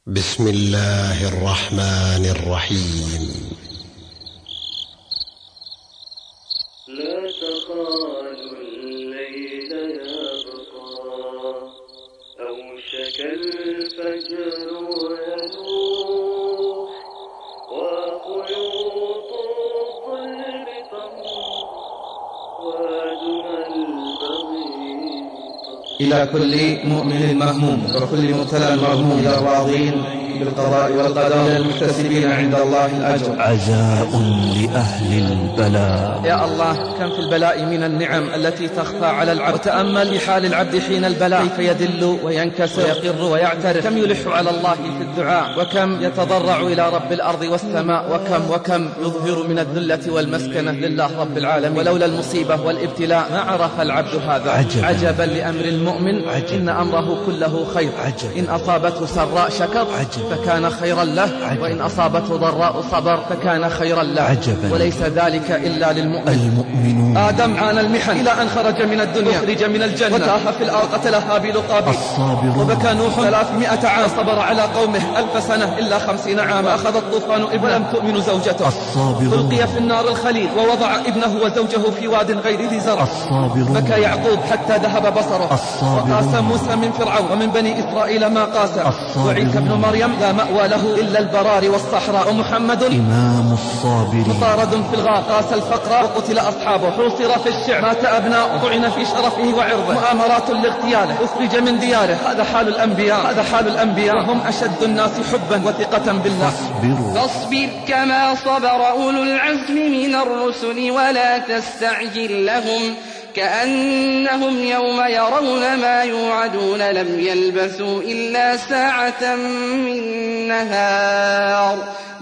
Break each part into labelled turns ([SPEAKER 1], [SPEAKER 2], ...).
[SPEAKER 1] بسم الله الرحمن الرحيم.
[SPEAKER 2] لا تخالوا الليل يبقى أوشك الفجر ويلوح وخيوط الظلم تمضي وأدمى البغي
[SPEAKER 3] إلى كل مؤمن مهموم وكل مبتلى مرهوم، إلى الراضين بالقضاء والقدر، إلى المحتسبين عند الله الأجر.
[SPEAKER 4] عزاء لأهل البلاء.
[SPEAKER 3] يا الله، كم في البلاء من النعم التي تخفى على العبد. وتأمل في حال العبد حين البلاء، كيف يدل وينكسر ويقر ويعترف، كم يلح على الله في الدعاء، وكم يتضرع إلى رب الأرض والسماء، وكم يظهر من الذلة والمسكنة لله رب العالمين. ولولا المصيبة والابتلاء ما عرف العبد هذا. عجبا لأمر المؤمن، إن أمره كله خير. إن أصابته سراء شكر فكان خيرا له، وإن أصابته ضراء صبر فكان خيرا له. وليس ذلك إلا للمؤمن. آدم عانى المحن إلى أن خرج من الدنيا، خرج من الجنة، وتاه في الأرض، قتل هابيل قابيل. وبكى نوح 300 عام، صبر على قومه 1000 سنة إلا 50 عاما. أخذ الطوفان ابنه ولم تؤمن زوجته. ألقي في النار الخليل، ووضع ابنه وزوجه في واد غير ذي زرع. بكى يعقوب حتى ذهب بصره. وقاس موسى من فرعون ومن بني إسرائيل ما قاس. وعيسى ابن مريم لا مأوى له إلا البراري والصحراء. ومحمد
[SPEAKER 4] إمام الصابرين
[SPEAKER 3] مطارد في الغار، قاس الفقر وقتل أصحابه. حوصر في الشعر، مات أبناؤه، طعن في شرفه وعرضه. مؤامرات لاغتياله، أخرج من دياره. هذا حال الأنبياء، وهم أشد الناس حبا وثقة بالله.
[SPEAKER 5] فاصبر كما صبر أولو العزم من الرسل ولا تستعجل لهم، كأنهم يوم يرون ما يوعدون لم يلبثوا إلا ساعة من نهار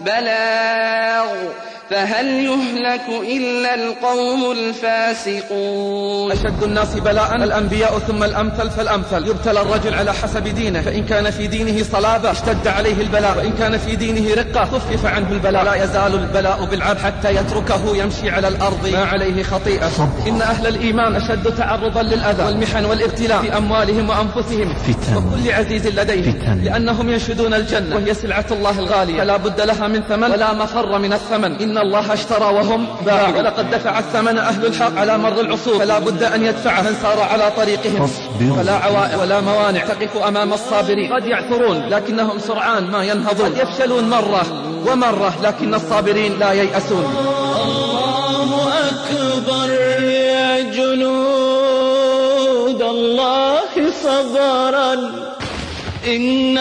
[SPEAKER 5] بلاغ، فهل يهلك إلا القوم الفاسقون.
[SPEAKER 3] أشد الناس بلاء الأنبياء، ثم الأمثل فالأمثل. يبتلى الرجل على حسب دينه، فإن كان في دينه صلابة اشتد عليه البلاء، وإن كان في دينه رقة خفف عنه البلاء. لا يزال البلاء بالعبد حتى يتركه يمشي على الأرض ما عليه خطيئة. إن أهل الإيمان أشد تعرضا للأذى والمحن والابتلاء في أموالهم وأنفسهم وكل عزيز لديهم، لأنهم ينشدون الجنة وهي سلعة الله الغالية، فلا بد لها من ثمن ولا مفر من الثمن. إن الله اشترى وهم باعوا، ولقد دفع الثمن أهل الحق على مر العصور، فلا بد أن يدفع من سار على طريقهم. فلا عوائق ولا موانع تقف أمام الصابرين. قد يعثرون لكنهم سرعان ما ينهضون، قد يفشلون مرة ومرة لكن الصابرين لا ييأسون.
[SPEAKER 2] الله أكبر يا جنود الله صبرا، إن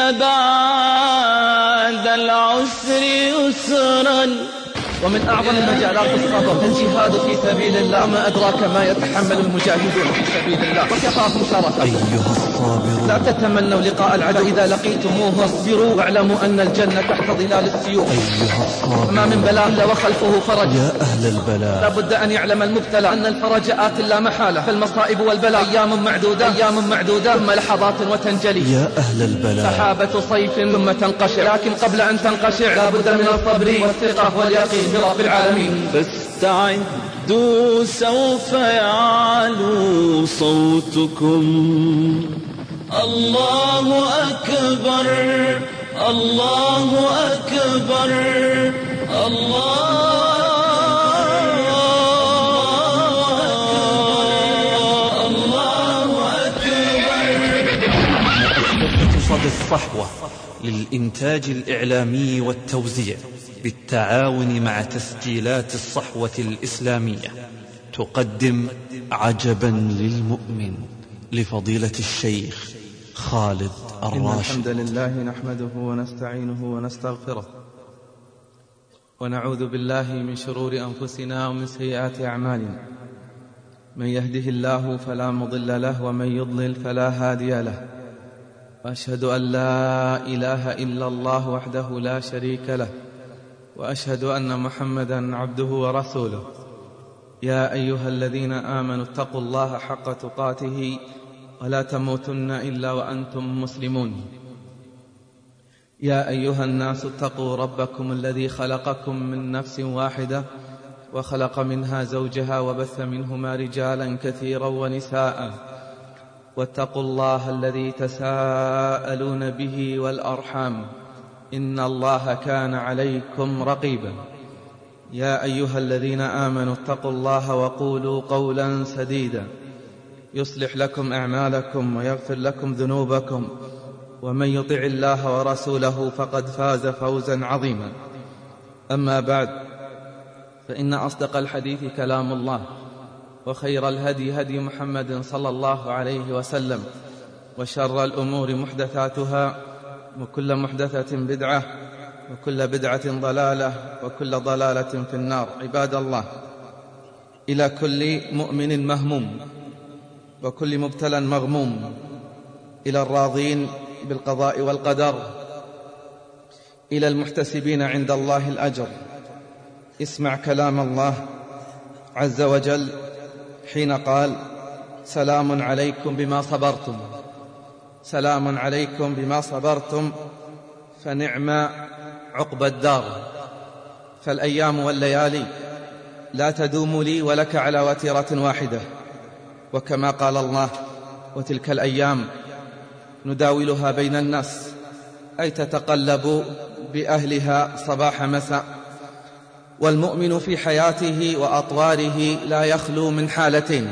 [SPEAKER 2] بعد العسر يسرا.
[SPEAKER 3] ومن أعظم المجالات الصبر الجهاد في سبيل الله، ما أدراك ما يتحمل المجاهدون في سبيل الله وكفاهم شرفا.
[SPEAKER 4] أيها الصابرون،
[SPEAKER 3] لا تتمنوا لقاء العدو، إذا لقيتموه واصبروا واعلموا أن الجنة تحت ظلال السيوف.
[SPEAKER 4] أيها الصابرون،
[SPEAKER 3] ما من بلاء إلا وخلفه فرج.
[SPEAKER 4] يا أهل البلاء،
[SPEAKER 3] لا بد أن يعلم المبتلى أن الفرج آت لا محالة، فالمصائب والبلاء أيام معدودة ثم لحظات وتنجلي.
[SPEAKER 4] يا أهل البلاء،
[SPEAKER 3] سحابة صيف ثم تنقشع، لكن قبل أن تنقشع لا بد من الصبر والثقة واليقين برب العالمين.
[SPEAKER 2] فاستعدوا سوف يعلو صوتكم. الله أكبر الله أكبر الله
[SPEAKER 4] مؤسسة صدى الصحوة للإنتاج الإعلامي والتوزيع بالتعاون مع تسجيلات الصحوة الإسلامية تقدم عجبا للمؤمن لفضيلة الشيخ خالد الراشد.
[SPEAKER 3] إن الحمد لله نحمده ونستعينه ونستغفره، ونعوذ بالله من شرور أنفسنا ومن سيئات أعمالنا. من يهده الله فلا مضل له، ومن يضلل فلا هادي له. وأشهد أن لا إله إلا الله وحده لا شريك له، وأشهد أن محمدا عبده ورسوله. يا أيها الذين آمنوا اتقوا الله حق تقاته ولا تموتن إلا وأنتم مسلمون. يا أيها الناس اتقوا ربكم الذي خلقكم من نفس واحدة وخلق منها زوجها وبث منهما رجالا كثيرا ونساء، واتقوا الله الذي تساءلون به والأرحام إن الله كان عليكم رقيبا. يا أيها الذين آمنوا اتقوا الله وقولوا قولا سديدا يصلح لكم أعمالكم ويغفر لكم ذنوبكم، ومن يطع الله ورسوله فقد فاز فوزا عظيما. أما بعد، فإن أصدق الحديث كلام الله، وخير الهدي هدي محمد صلى الله عليه وسلم، وشر الأمور محدثاتها، وكل محدثة بدعة، وكل بدعة ضلالة، وكل ضلالة في النار. عباد الله، إلى كل مؤمن مهموم وكل مبتلى مغموم، إلى الراضين بالقضاء والقدر، إلى المحتسبين عند الله الأجر، اسمع كلام الله عز وجل حين قال: سلام عليكم بما صبرتم. سلام عليكم بما صبرتم، فنعم عقبى الدار. فالأيام والليالي لا تدوم لي ولك على وتيرة واحدة، وكما قال الله: وتلك الأيام نداولها بين الناس، أي تتقلب بأهلها صباح مساء. والمؤمن في حياته وأطواره لا يخلو من حالتين: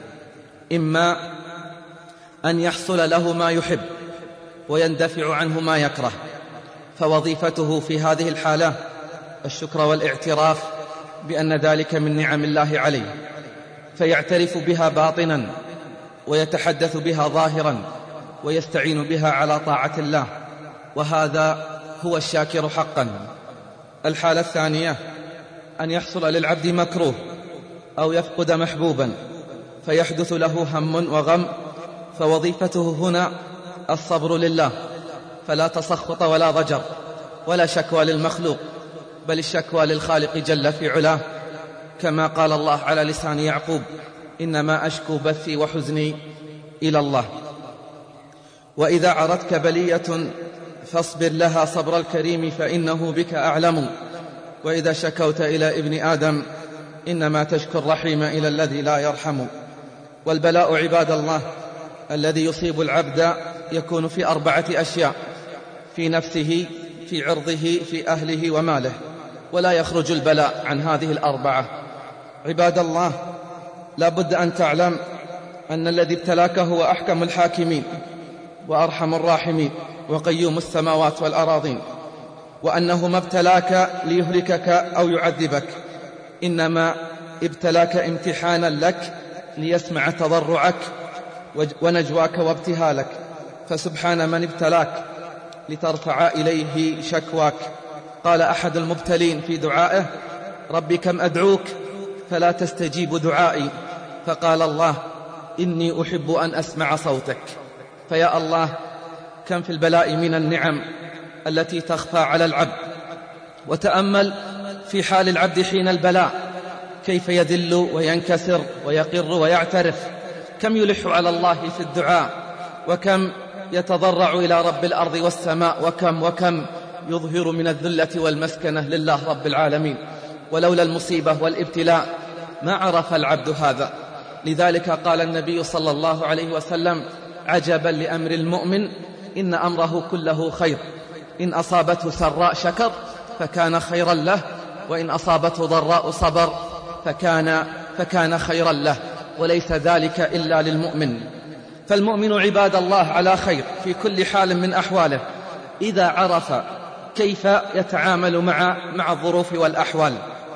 [SPEAKER 3] إما أن يحصل له ما يحب ويندفع عنه ما يكره، فوظيفته في هذه الحالة الشكر والاعتراف بأن ذلك من نعم الله عليه، فيعترف بها باطنا ويتحدث بها ظاهرا ويستعين بها على طاعة الله، وهذا هو الشاكر حقا. الحالة الثانية أن يحصل للعبد مكروه أو يفقد محبوبا فيحدث له هم وغم، فوظيفته هنا الصبر لله، فلا تسخط ولا ضجر ولا شكوى للمخلوق، بل الشكوى للخالق جل في علاه، كما قال الله على لسان يعقوب: إنما أشكو بثي وحزني إلى الله. وإذا عرتك بلية فاصبر لها صبر الكريم، فإنه بك أعلم. وإذا شكوت إلى ابن آدم إنما تشكو الرحيم إلى الذي لا يرحم. والبلاء عباد الله الذي يصيب العبد يكون في 4 أشياء: في نفسه، في عرضه، في أهله، وماله، ولا يخرج البلاء عن هذه 4. عباد الله، لا بد أن تعلم أن الذي ابتلاك هو أحكم الحاكمين وأرحم الراحمين وقيوم السماوات والأراضين، وأنه ما ابتلاك ليهلكك أو يعذبك، إنما ابتلاك امتحانا لك ليسمع تضرعك ونجواك وابتهالك. فسبحان من ابتلاك لترفع إليه شكواك. قال أحد المبتلين في دعائه: ربي كم أدعوك فلا تستجيب دعائي، فقال الله: إني أحب أن أسمع صوتك. فيا الله، كم في البلاء من النعم التي تخفى على العبد. وتأمل في حال العبد حين البلاء، كيف يذل وينكسر ويقر ويعترف، كم يلح على الله في الدعاء، وكم يتضرع إلى رب الأرض والسماء، وكم يظهر من الذلة والمسكنة لله رب العالمين. ولولا المصيبة والابتلاء ما عرف العبد هذا. لذلك قال النبي صلى الله عليه وسلم: عجبا لأمر المؤمن، إن أمره كله خير، إن أصابته سراء شكر فكان خيرا له، وإن أصابته ضراء صبر فكان خيرا له، وليس ذلك إلا للمؤمن. فالمؤمن عباد الله على خير في كل حال من أحواله، إذا عرف كيف يتعامل مع الظروف والأحوال.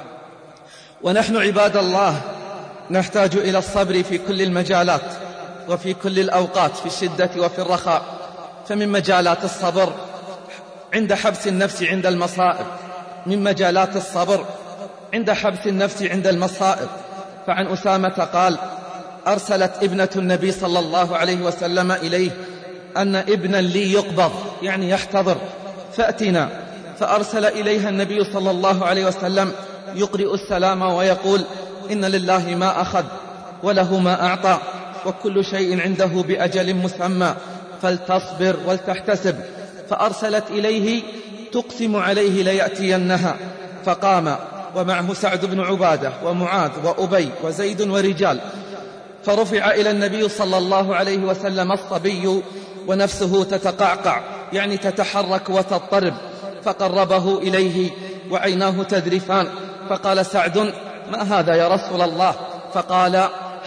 [SPEAKER 3] ونحن عباد الله نحتاج إلى الصبر في كل المجالات وفي كل الأوقات، في الشدة وفي الرخاء. فمن مجالات الصبر عند حبس النفس عند المصائب، من مجالات الصبر عند حبس النفس عند المصائب. فعن أسامة قال: أرسلت ابنة النبي صلى الله عليه وسلم إليه أن ابنا لي يقبض، يعني يحتضر، فأتنا. فأرسل إليها النبي صلى الله عليه وسلم يقرئ السلام ويقول: إن لله ما أخذ وله ما أعطى، وكل شيء عنده بأجل مسمى، فلتصبر ولتحتسب. فأرسلت إليه تقسم عليه ليأتينها، فقام ومعه سعد بن عبادة ومعاذ وأبي وزيد ورجال. فرفع إلى النبي صلى الله عليه وسلم الصبي ونفسه تتقعقع، يعني تتحرك وتضطرب، فقربه إليه وعيناه تذرفان، فقال سعد: ما هذا يا رسول الله؟ فقال: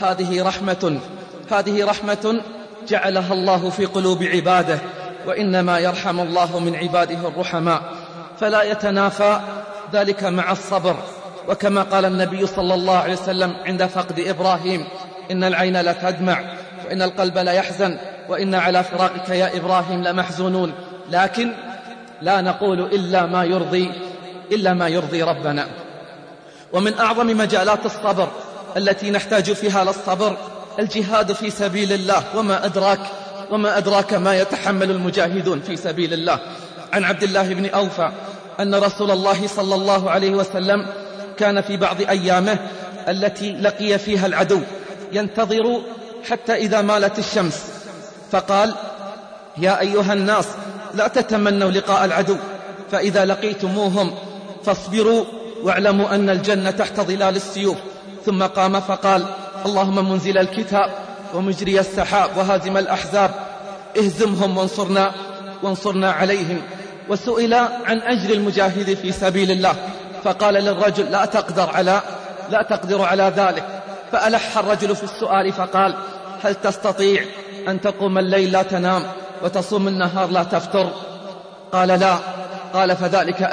[SPEAKER 3] هذه رحمة جعلها الله في قلوب عباده، وإنما يرحم الله من عباده الرحماء، فلا يتنافى ذلك مع الصبر. وكما قال النبي صلى الله عليه وسلم عند فقد إبراهيم: إن العين لتدمع وإن القلب ليحزن وإن على فراقك يا إبراهيم لمحزونون، لكن لا نقول إلا ما يرضي ربنا. ومن أعظم مجالات الصبر التي نحتاج فيها للصبر الجهاد في سبيل الله، وما أدراك ما يتحمل المجاهدون في سبيل الله. عن عبد الله بن أوفى أن رسول الله صلى الله عليه وسلم كان في بعض أيامه التي لقي فيها العدو ينتظر حتى إذا مالت الشمس، فقال: يا أيها الناس لا تتمنوا لقاء العدو، فإذا لقيتموهم فاصبروا واعلموا أن الجنة تحت ظلال السيوف. ثم قام فقال: اللهم منزل الكتاب ومجري السحاب وهازم الأحزاب اهزمهم وانصرنا عليهم. وسئل عن أجر المجاهد في سبيل الله، فقال للرجل: لا تقدر على ذلك. فألح الرجل في السؤال فقال: هل تستطيع أن تقوم الليل لا تنام وتصوم النهار لا تفطر؟ قال: لا. قال: فذلك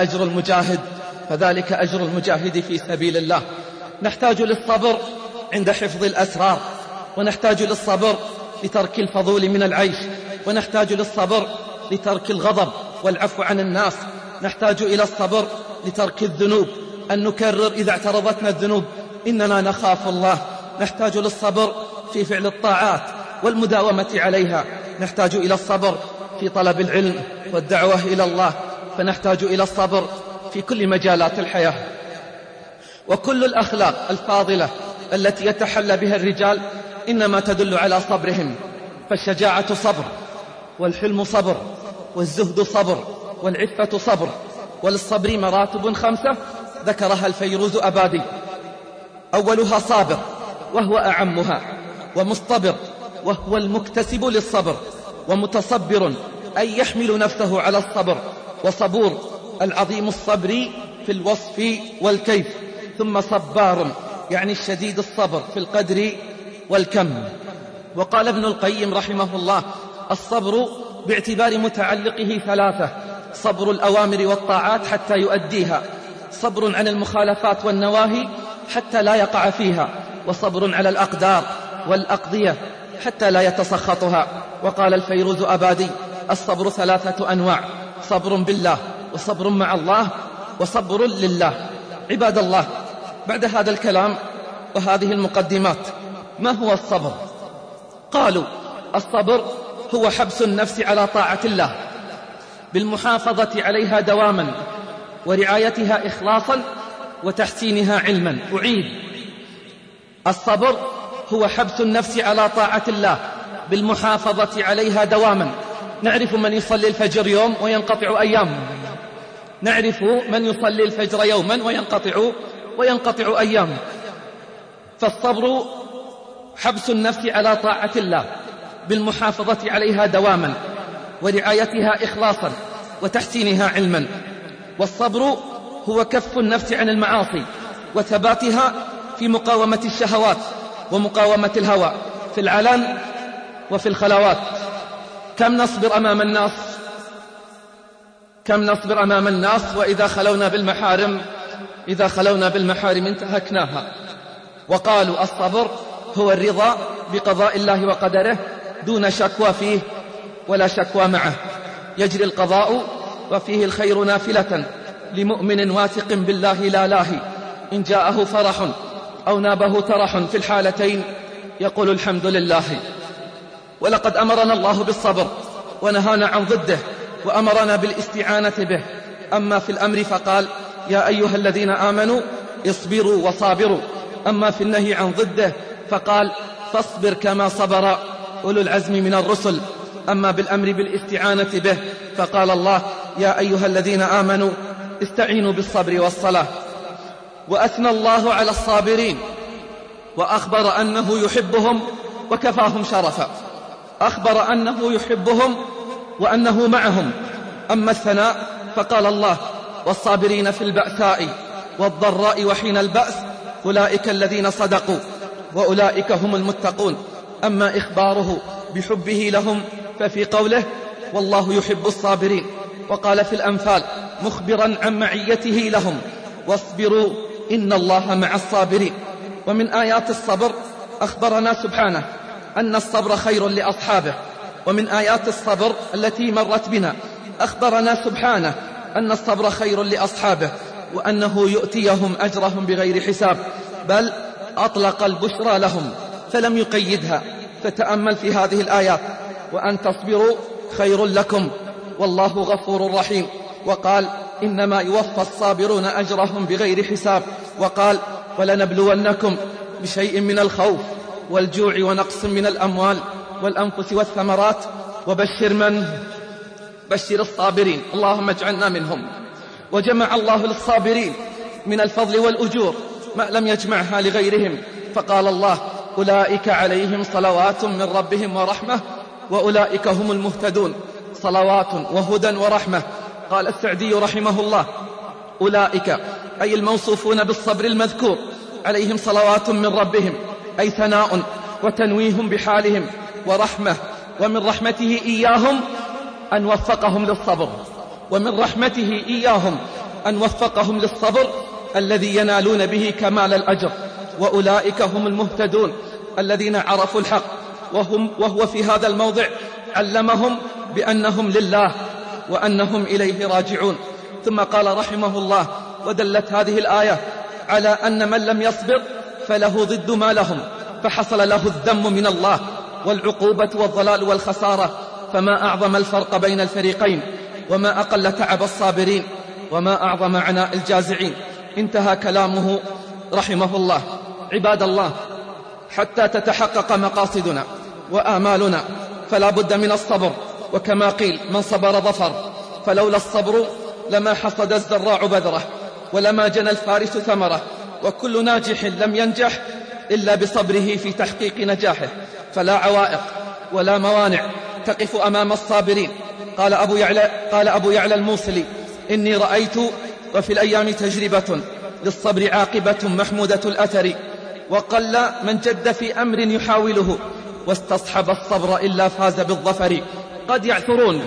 [SPEAKER 3] أجر المجاهد في سبيل الله. نحتاج للصبر عند حفظ الأسرار، ونحتاج للصبر لترك الفضول من العيش، ونحتاج للصبر لترك الغضب والعفو عن الناس، نحتاج إلى الصبر لترك الذنوب، أن نكرر إذا اعترضتنا الذنوب إننا نخاف الله، نحتاج للصبر في فعل الطاعات والمداومة عليها، نحتاج إلى الصبر في طلب العلم والدعوة إلى الله، فنحتاج إلى الصبر في كل مجالات الحياة. وكل الأخلاق الفاضلة التي يتحلى بها الرجال إنما تدل على صبرهم، فالشجاعة صبر، والحلم صبر، والزهد صبر، والعفة صبر. وللصبر مراتب 5 ذكرها الفيروز أبادي: أولها صابر وهو أعمها، ومصطبر وهو المكتسب للصبر، ومتصبر أي يحمل نفسه على الصبر، وصبور العظيم الصبر في الوصف والكيف، ثم صبار يعني الشديد الصبر في القدر والكم. وقال ابن القيم رحمه الله: الصبر باعتبار متعلقه 3: صبر الأوامر والطاعات حتى يؤديها، صبر عن المخالفات والنواهي حتى لا يقع فيها، وصبر على الأقدار والأقضية حتى لا يتسخطها. وقال الفيروز أبادي: الصبر 3 أنواع: صبر بالله، وصبر مع الله، وصبر لله. عباد الله، بعد هذا الكلام وهذه المقدمات، ما هو الصبر؟ قالوا: الصبر هو حبس النفس على طاعة الله بالمحافظة عليها دواما، ورعايتها إخلاصا، وتحسينها علما. أعيد: الصبر هو حبس النفس على طاعة الله بالمحافظة عليها دواما. نعرف من يصلي الفجر يوم وينقطع أيام، نعرف من يصلي الفجر يوما وينقطع أيام. فالصبر حبس النفس على طاعة الله بالمحافظة عليها دواما، ورعايتها إخلاصا، وتحسينها علما. والصبر هو كف النفس عن المعاصي وثباتها في مقاومة الشهوات ومقاومة الهوى في العلن وفي الخلوات. كم نصبر أمام الناس وإذا خلونا بالمحارم انتهكناها. وقالوا: الصبر هو الرضا بقضاء الله وقدره دون شكوى فيه ولا شكوى معه. يجري القضاء وفيه الخير نافلة لمؤمن واثق بالله لا لاهي، إن جاءه فرح أو نابه ترح في الحالتين يقول الحمد لله. ولقد أمرنا الله بالصبر ونهانا عن ضده، وأمرنا بالاستعانة به. أما في الأمر فقال: يا أيها الذين آمنوا اصبروا وصابروا. أما في النهي عن ضده فقال: فاصبر كما صبر أولو العزم من الرسل. أما بالأمر بالاستعانة به فقال الله: يا أيها الذين آمنوا استعينوا بالصبر والصلاة. وأثنى الله على الصابرين وأخبر أنه يحبهم وكفاهم شرفا. أخبر أنه يحبهم وأنه معهم. أما الثناء فقال الله: والصابرين في البأساء والضراء وحين البأس أولئك الذين صدقوا وأولئك هم المتقون. أما إخباره بحبه لهم ففي قوله: والله يحب الصابرين. وقال في الأنفال مخبرا عن معيته لهم: واصبروا إن الله مع الصابرين. ومن آيات الصبر أخبرنا سبحانه أن الصبر خير لأصحابه. ومن آيات الصبر التي مرت بنا أخبرنا سبحانه أن الصبر خير لأصحابه، وأنه يؤتيهم أجرهم بغير حساب، بل أطلق البشرى لهم فلم يقيدها. فتأمل في هذه الآيات: وأن تصبروا خير لكم والله غفور رحيم. وقال: إنما يوفى الصابرون أجرهم بغير حساب. وقال: ولنبلونكم بشيء من الخوف والجوع ونقص من الأموال والأنفس والثمرات بشر الصابرين. اللهم اجعلنا منهم. وجمع الله للصابرين من الفضل والأجور ما لم يجمعها لغيرهم، فقال الله: أولئك عليهم صلوات من ربهم ورحمة وأولئك هم المهتدون. صلوات وهدى ورحمة. قال السعدي رحمه الله: أولئك أي الموصوفون بالصبر المذكور عليهم صلوات من ربهم، أي ثناء وتنويه بحالهم ورحمة. ومن رحمته إياهم أن وفقهم للصبر، ومن رحمته إياهم أن وفقهم للصبر الذي ينالون به كمال الأجر. وأولئك هم المهتدون الذين عرفوا الحق، وهو في هذا الموضع علمهم بأنهم لله وأنهم إليه راجعون. ثم قال رحمه الله: ودلت هذه الآية على أن من لم يصبر فله ضد ما لهم، فحصل له الذم من الله والعقوبة والضلال والخسارة. فما أعظم الفرق بين الفريقين، وما أقل تعب الصابرين، وما أعظم عناء الجازعين. انتهى كلامه رحمه الله. عباد الله، حتى تتحقق مقاصدنا وآمالنا فلا بد من الصبر. وكما قيل: من صبر ظفر. فلولا الصبر لما حصد الزراع بذره، ولما جنى الفارس ثمره. وكل ناجح لم ينجح إلا بصبره في تحقيق نجاحه. فلا عوائق ولا موانع تقف أمام الصابرين. قال أبو يعلى الموصلي: إني رأيت وفي الأيام تجربة للصبر عاقبة محمودة الأثر، وقل من جد في أمر يحاوله واستصحب الصبر إلا فاز بالظفر. قد يعثرون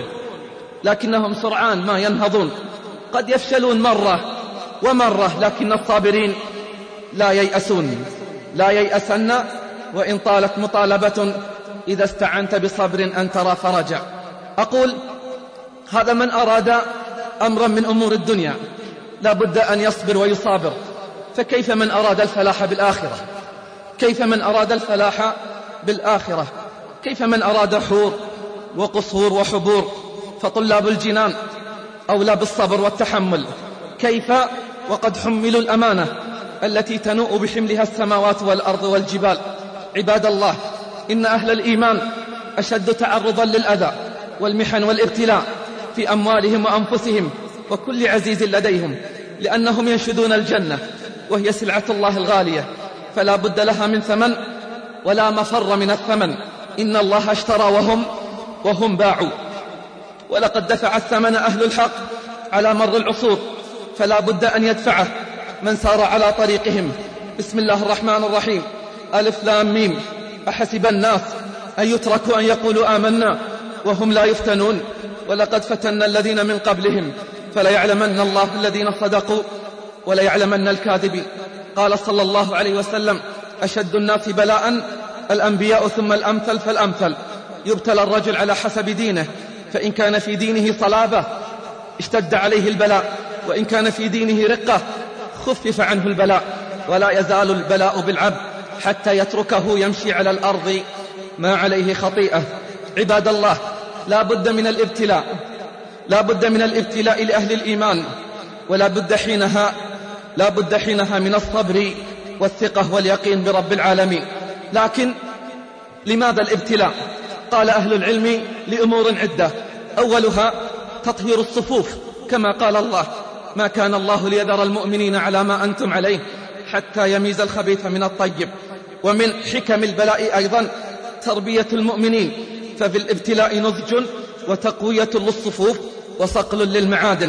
[SPEAKER 3] لكنهم سرعان ما ينهضون، قد يفشلون مرة ومرة، لكن الصابرين لا ييأسون. لا ييأسن وإن طالت مطالبة، إذا استعنت بصبر أن ترى فرجا. أقول: هذا من أراد أمرا من أمور الدنيا لا بد أن يصبر ويصابر. فكيف من أراد الفلاح بالآخرة؟ كيف من أراد الفلاح بالآخرة؟ كيف من أراد حور وقصور وحبور؟ فطلاب الجنان أولى بالصبر والتحمل. كيف وقد حملوا الأمانة التي تنوء بحملها السماوات والأرض والجبال. عباد الله، إن أهل الإيمان أشد تعرضا للأذى والمحن والابتلاء في أموالهم وأنفسهم وكل عزيز لديهم، لأنهم ينشدون الجنة وهي سلعة الله الغالية، فلا بد لها من ثمن ولا مفر من الثمن. إن الله اشترى وهم باعوا، ولقد دفع الثمن أهل الحق على مر العصور، فلا بد أن يدفعه من سار على طريقهم. بسم الله الرحمن الرحيم. ألف لام ميم. أحسب الناس أن يتركوا أن يقولوا آمنا وهم لا يفتنون، ولقد فتنا الذين من قبلهم فليعلمن الله الذين صدقوا وليعلمن الكاذبين. قال صلى الله عليه وسلم: أشد الناس بلاء الأنبياء ثم الأمثل فالأمثل. يبتلى الرجل على حسب دينه، فإن كان في دينه صلابة اشتد عليه البلاء، وإن كان في دينه رقة خفف عنه البلاء. ولا يزال البلاء بالعبد حتى يتركه يمشي على الأرض ما عليه خطيئة. عباد الله، لا بد من الابتلاء، لا بد من الابتلاء لأهل الإيمان، ولا بد حينها من الصبر والثقة واليقين برب العالمين. لكن لماذا الابتلاء؟ قال أهل العلم: لأمور عدة. أولها تطهير الصفوف، كما قال الله: ما كان الله ليذر المؤمنين على ما أنتم عليه حتى يميز الخبيث من الطيب. ومن حكم البلاء أيضا تربية المؤمنين، ففي الابتلاء نضج وتقوية للصفوف وصقل للمعادن.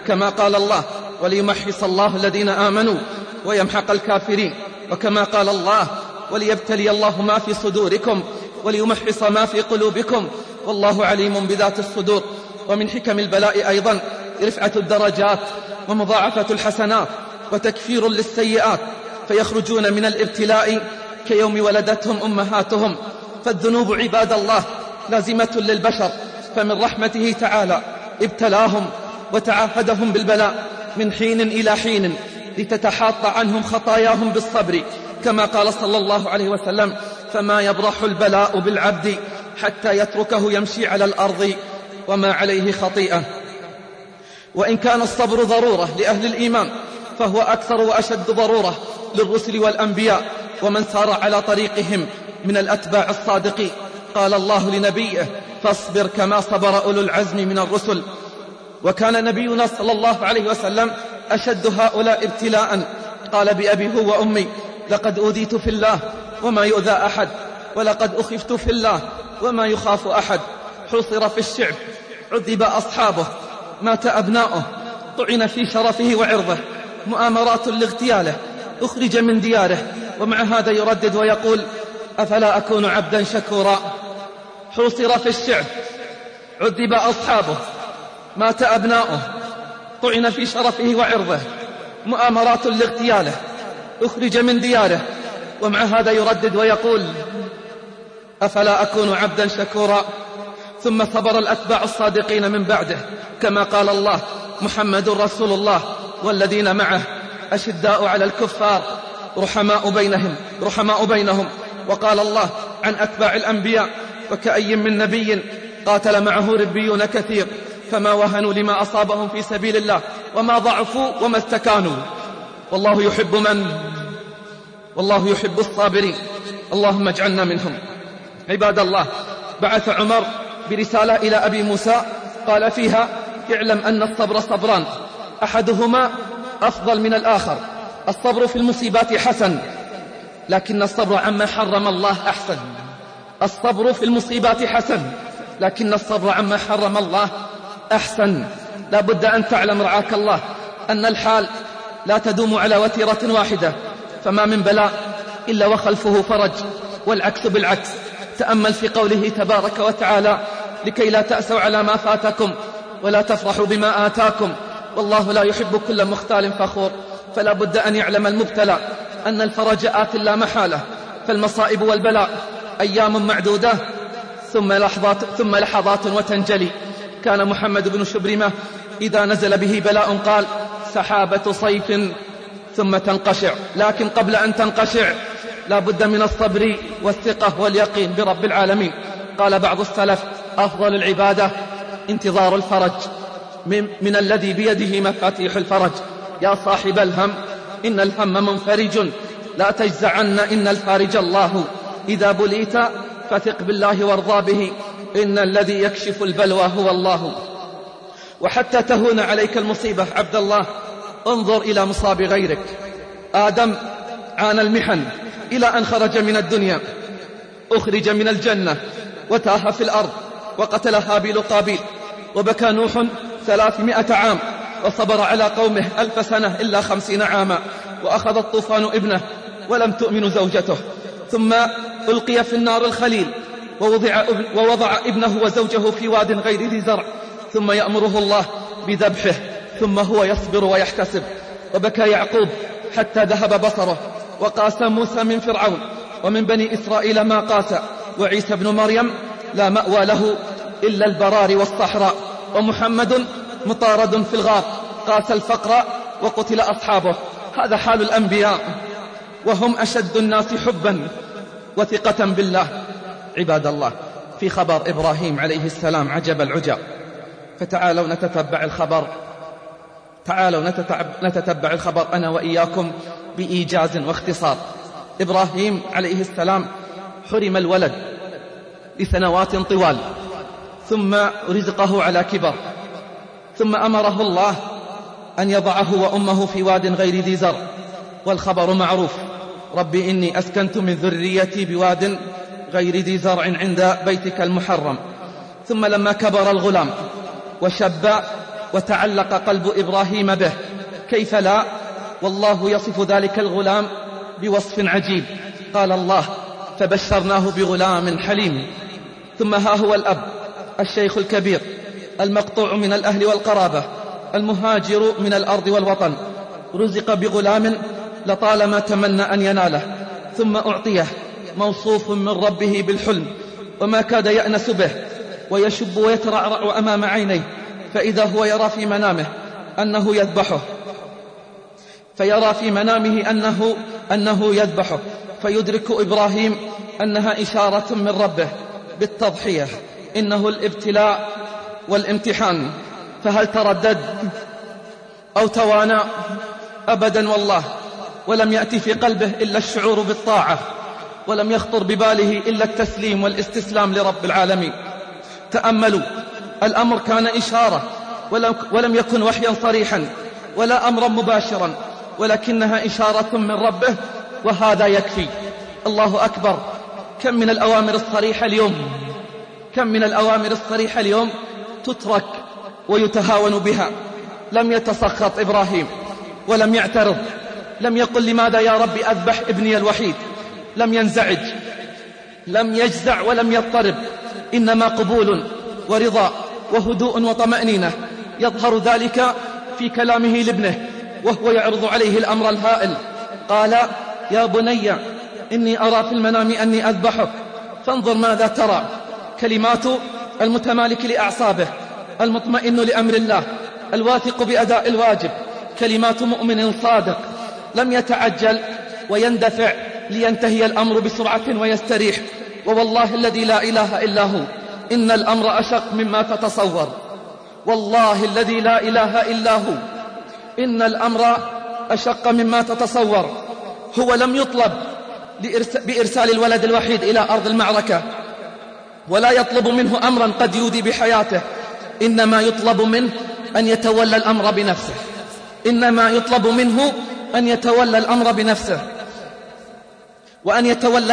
[SPEAKER 3] كما قال الله وليمحص الله الذين آمنوا ويمحق الكافرين، وكما قال الله وليبتلي الله ما في صدوركم وليمحص ما في قلوبكم والله عليم بذات الصدور. ومن حكم البلاء أيضا رفعة الدرجات ومضاعفة الحسنات وتكفير للسيئات، فيخرجون من الابتلاء كيوم ولدتهم أمهاتهم. فالذنوب عباد الله لازمة للبشر، فمن رحمته تعالى ابتلاهم وتعهدهم بالبلاء من حين إلى حين لتتحاط عنهم خطاياهم بالصبر، كما قال صلى الله عليه وسلم فما يبرح البلاء بالعبد حتى يتركه يمشي على الأرض وما عليه خطيئة. وإن كان الصبر ضرورة لأهل الإيمان فهو أكثر وأشد ضرورة للرسل والأنبياء ومن سار على طريقهم من الأتباع الصادقين. قال الله لنبيه فاصبر كما صبر أولو العزم من الرسل. وكان نبينا صلى الله عليه وسلم أشد هؤلاء ابتلاء، قال بأبي هو وأمي لقد أوذيت في الله وما يؤذى أحد، ولقد أخفت في الله وما يخاف أحد، حصر في الشعب، عذب أصحابه، مات أبناؤه، طعن في شرفه وعرضه، مؤامرات لاغتياله، أخرج من دياره، ومع هذا يردد ويقول أفلا أكون عبدا شكورا. حصر في الشعب، عذب أصحابه، مات أبناؤه، طعن في شرفه وعرضه، مؤامرات لاغتياله، أخرج من دياره، ومع هذا يردد ويقول أفلا أكون عبدا شكورا. ثم صبر الأتباع الصادقين من بعده، كما قال الله محمد رسول الله والذين معه أشداء على الكفار رحماء بينهم. وقال الله عن أتباع الأنبياء وكأي من نبي قاتل معه ربيون كثير فما وهنوا لما أصابهم في سبيل الله وما ضعفوا وما استكانوا والله يحب الصابرين. اللهم اجعلنا منهم. عباد الله، بعث عمر برسالة إلى أبي موسى قال فيها اعلم أن الصبر صبران أحدهما أفضل من الآخر. الصبر في المصيبات حسن، لكن الصبر عما حرم الله أحسن. الصبر في المصيبات حسن، لكن الصبر عما حرم الله أحسن. لا بد أن تعلم رعاك الله أن الحال لا تدوم على وتيرة واحدة، فما من بلاء إلا وخلفه فرج، والعكس بالعكس. تأمل في قوله تبارك وتعالى لكي لا تأسوا على ما فاتكم ولا تفرحوا بما آتاكم والله لا يحب كل مختال فخور. فلا بد أن يعلم المبتلى أن الفرج آت لا محالة، فالمصائب والبلاء أيام معدودة ثم لحظات وتنجلي. كان محمد بن شبرمة إذا نزل به بلاء قال سحابة صيف ثم تنقشع، لكن قبل أن تنقشع لا بد من الصبر والثقة واليقين برب العالمين. قال بعض السلف أفضل العبادة انتظار الفرج من الذي بيده مفاتيح الفرج. يا صاحب الهم إن الهم منفرج، لا تجزعن إن الفارج الله. إذا بليت فثق بالله وارضى به، إن الذي يكشف البلوى هو الله. وحتى تهون عليك المصيبة عبد الله انظر إلى مصاب غيرك. آدم عانى المحن إلى أن خرج من الدنيا، أخرج من الجنة وتاه في الأرض، وقتل هابيل قابيل. وبكى نوح 300 عام وصبر على قومه 1000 سنة إلا 50 عاما، وأخذ الطوفان ابنه ولم تؤمن زوجته. ثم ألقي في النار الخليل ووضع ابنه وزوجه في واد غير ذي زرع، ثم يأمره الله بذبحه ثم هو يصبر ويحتسب. وبكى يعقوب حتى ذهب بصره، وقاس موسى من فرعون ومن بني إسرائيل ما قاس. وعيسى بن مريم لا مأوى له إلا البرار والصحراء. ومحمد مطارد في الغار قاس الفقر وقتل أصحابه. هذا حال الأنبياء، وهم أشد الناس حبا وثقة بالله. عباد الله، في خبر إبراهيم عليه السلام عجب العجاب، فتعالوا نتتبع الخبر أنا وإياكم بإيجاز واختصار. إبراهيم عليه السلام حرم الولد لسنوات طوال، ثم رزقه على كبر، ثم أمره الله أن يضعه وأمه في واد غير ذي زرع، والخبر معروف: رب إني أسكنت من ذريتي بواد غير ذي زرع عند بيتك المحرم. ثم لما كبر الغلام وشب وتعلق قلب إبراهيم به. كيف لا؟ والله يصف ذلك الغلام بوصف عجيب. قال الله: فبشرناه بغلام حليم. ثم ها هو الأب الشيخ الكبير المقطوع من الأهل والقرابة المهاجر من الأرض والوطن، رزق بغلام لطالما تمنى أن يناله، ثم أعطيه، موصوف من ربه بالحلم، وما كاد يأنس به، ويشب ويترعرع أمام عينيه، فإذا هو يرى في منامه أنه يذبحه، فيرى في منامه أنه يذبحه، فيدرك إبراهيم أنها إشارة من ربه بالتضحية، إنه الابتلاء والامتحان. فهل تردد أو توانى؟ أبدا والله، ولم يأتي في قلبه إلا الشعور بالطاعة، ولم يخطر بباله إلا التسليم والاستسلام لرب العالمين. تأملوا، الأمر كان إشارة ولم يكن وحيا صريحا ولا أمرا مباشرا، ولكنها إشارة من ربه، وهذا يكفي. الله أكبر. كم من الأوامر الصريحة اليوم تترك ويتهاون بها. لم يتسخط إبراهيم ولم يعترض، لم يقل لماذا يا رب أذبح ابني الوحيد، لم ينزعج، لم يجزع ولم يضطرب، إنما قبول ورضا وهدوء وطمأنينة. يظهر ذلك في كلامه لابنه وهو يعرض عليه الأمر الهائل. قال: يا بني إني أرى في المنام أني أذبحك فانظر ماذا ترى. كلمات المتمالك لأعصابه، المطمئن لأمر الله، الواثق بأداء الواجب، كلمات مؤمن صادق لم يتعجل ويندفع لينتهي الأمر بسرعة ويستريح. ووالله الذي لا إله إلا هو إن الأمر أشق مما تتصور. والله الذي لا إله إلا هو إن الأمر أشق مما تتصور. هو لم يطلب بإرسال الولد الوحيد إلى أرض المعركة، ولا يطلب منه أمرا قد يودي بحياته، إنما يطلب منه أن يتولى الأمر بنفسه، إنما يطلب منه أن يتولى الأمر بنفسه، وأن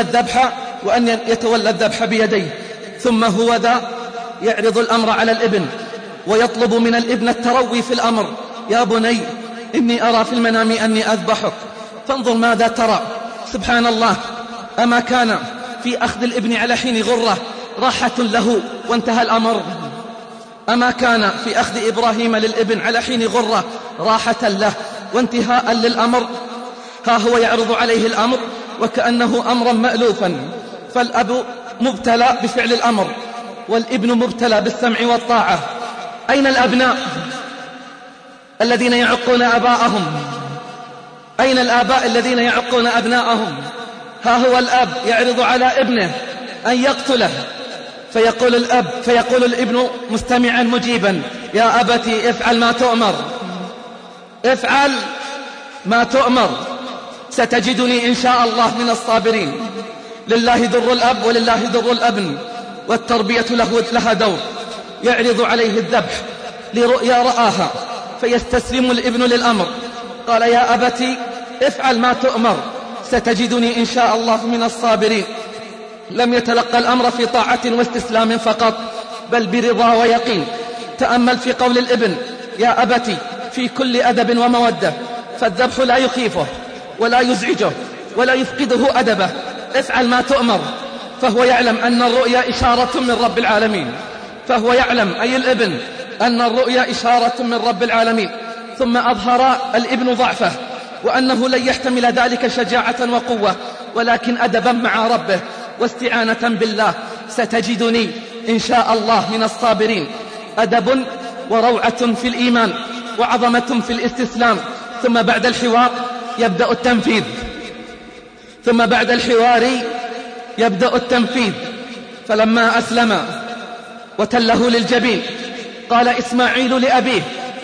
[SPEAKER 3] يتولى الذبح بيديه. ثم هو ذا يعرض الأمر على الابن ويطلب من الابن التروي في الأمر. يا بني إني أرى في المنام أني أذبحك فانظر ماذا ترى. سبحان الله، أما كان في أخذ الابن على حين غرة راحة له وانتهى الأمر؟ أما كان في أخذ إبراهيم للابن على حين غرة راحة له وانتهاء للأمر؟ ها هو يعرض عليه الأمر وكأنه أمرا مألوفا، فالأب مبتلى بفعل الأمر والابن مبتلى بالسمع والطاعة. أين الأبناء الذين يعقون أباءهم؟ أين الآباء الذين يعقون أبناءهم؟ ها هو الأب يعرض على ابنه أن يقتله، فيقول الابن مستمعا مجيبا: يا أبتي افعل ما تؤمر، افعل ما تؤمر، ستجدني إن شاء الله من الصابرين. لله در الأب ولله در الابن، والتربية لها دور. يعرض عليه الذبح لرؤيا رآها، فيستسلم الابن للأمر. قال: يا أبتي افعل ما تؤمر، ستجدني إن شاء الله من الصابرين. لم يتلقى الأمر في طاعة واستسلام فقط، بل برضا ويقين. تأمل في قول الابن: يا أبتي، في كل أدب ومودة، فالذبح لا يخيفه ولا يزعجه ولا يفقده أدبه. افعل ما تؤمر. فهو يعلم أن الرؤيا إشارة من رب العالمين، فهو يعلم أي الابن أن الرؤيا إشارة من رب العالمين. ثم أظهر الابن ضعفه وأنه لن يحتمل ذلك شجاعة وقوة، ولكن أدبا مع ربه واستعانة بالله. ستجدني إن شاء الله من الصابرين. أدب وروعة في الإيمان وعظمة في الاستسلام. ثم بعد الحوار يبدأ التنفيذ، فلما أسلم وتله للجبين قال إسماعيل لأبيه: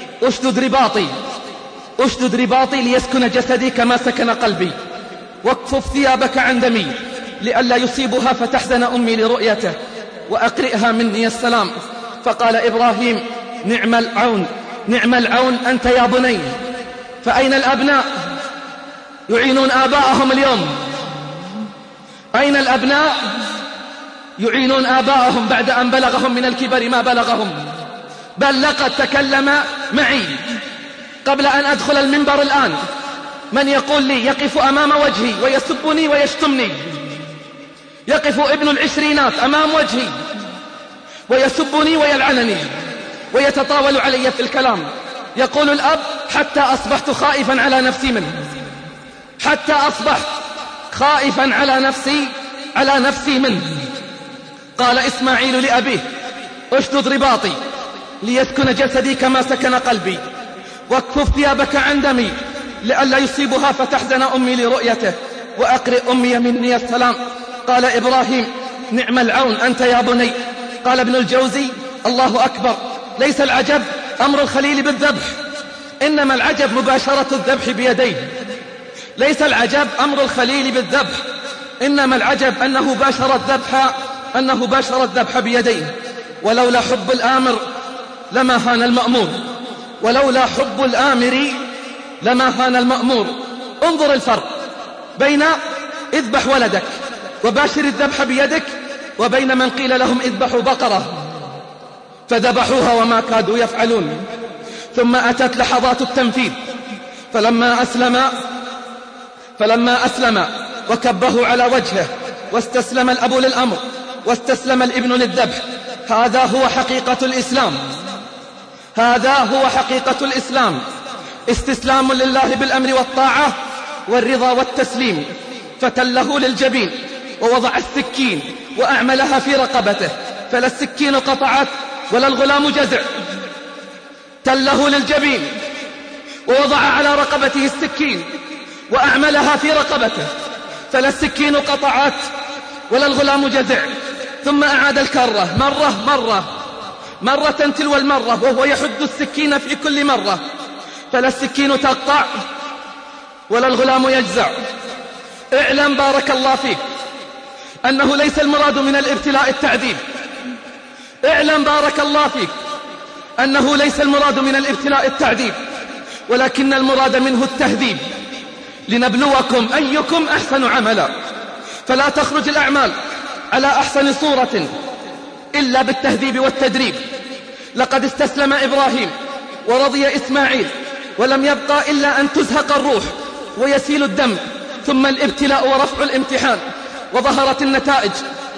[SPEAKER 3] أشدد رباطي ليسكن جسدي كما سكن قلبي، واكفف ثيابك عن دمي لئلا يصيبها فتحزن أمي لرؤيته، وأقرئها مني السلام. فقال إبراهيم: نعم العون أنت يا بني. فأين الأبناء يعينون آباءهم اليوم؟ أين الأبناء يعينون آباءهم بعد أن بلغهم من الكبر ما بلغهم؟ بل لقد تكلم معي قبل أن أدخل المنبر الآن من يقول لي يقف أمام وجهي ويسبني ويشتمني، يقف ابن العشرينات أمام وجهي ويسبني ويلعنني ويتطاول علي في الكلام. يقول الأب: حتى أصبحت خائفا على نفسي منه، حتى أصبحت خائفا على نفسي منه. قال إسماعيل لأبيه: اشدد رباطي ليسكن جسدي كما سكن قلبي، واكفف ثيابك عن دمي لئلا يصيبها فتحزن أمي لرؤيته، وأقرئ أمي مني السلام. قال إبراهيم: نعم العون أنت يا بني. قال ابن الجوزي: الله أكبر، ليس العجب أمر الخليل بالذبح، إنما العجب مباشرة الذبح بيديه. ليس العجب أمر الخليل بالذبح، إنما العجب أنه باشر الذبح بيديه. ولولا حب الآمر لما هان المأمور، ولولا حب الآمر لما هان المأمور. انظر الفرق بين اذبح ولدك وباشر الذبح بيدك وبين من قيل لهم اذبحوا بقرة فذبحوها وما كادوا يفعلون. ثم أتت لحظات التنفيذ، فلما أسلم وكبه على وجهه واستسلم الأب للأمر واستسلم الابن للذبح. هذا هو حقيقة الإسلام، هذا هو حقيقة الإسلام، استسلام لله بالأمر والطاعة والرضا والتسليم. فتله للجبين ووضع السكين وأعملها في رقبته، فلا السكين قطعت ولا الغلام جزع. تله للجبين ووضع على رقبته السكين وأعملها في رقبته، فلا السكين قطعت ولا الغلام جزع. ثم أعاد الكرة مرة تلو المرة، وهو يحد السكين في كل مرة، فلا السكين تقطع ولا الغلام يجزع. اعلم بارك الله فيك أنه ليس المراد من الابتلاء التعذيب. اعلم بارك الله فيك أنه ليس المراد من الابتلاء التعذيب، ولكن المراد منه التهذيب، لنبلوكم أيكم أحسن عملا. فلا تخرج الأعمال على أحسن صورة إلا بالتهذيب والتدريب. لقد استسلم إبراهيم ورضي إسماعيل، ولم يبقى إلا أن تزهق الروح ويسيل الدم، ثم الابتلاء ورفع الامتحان، وظهرت النتائج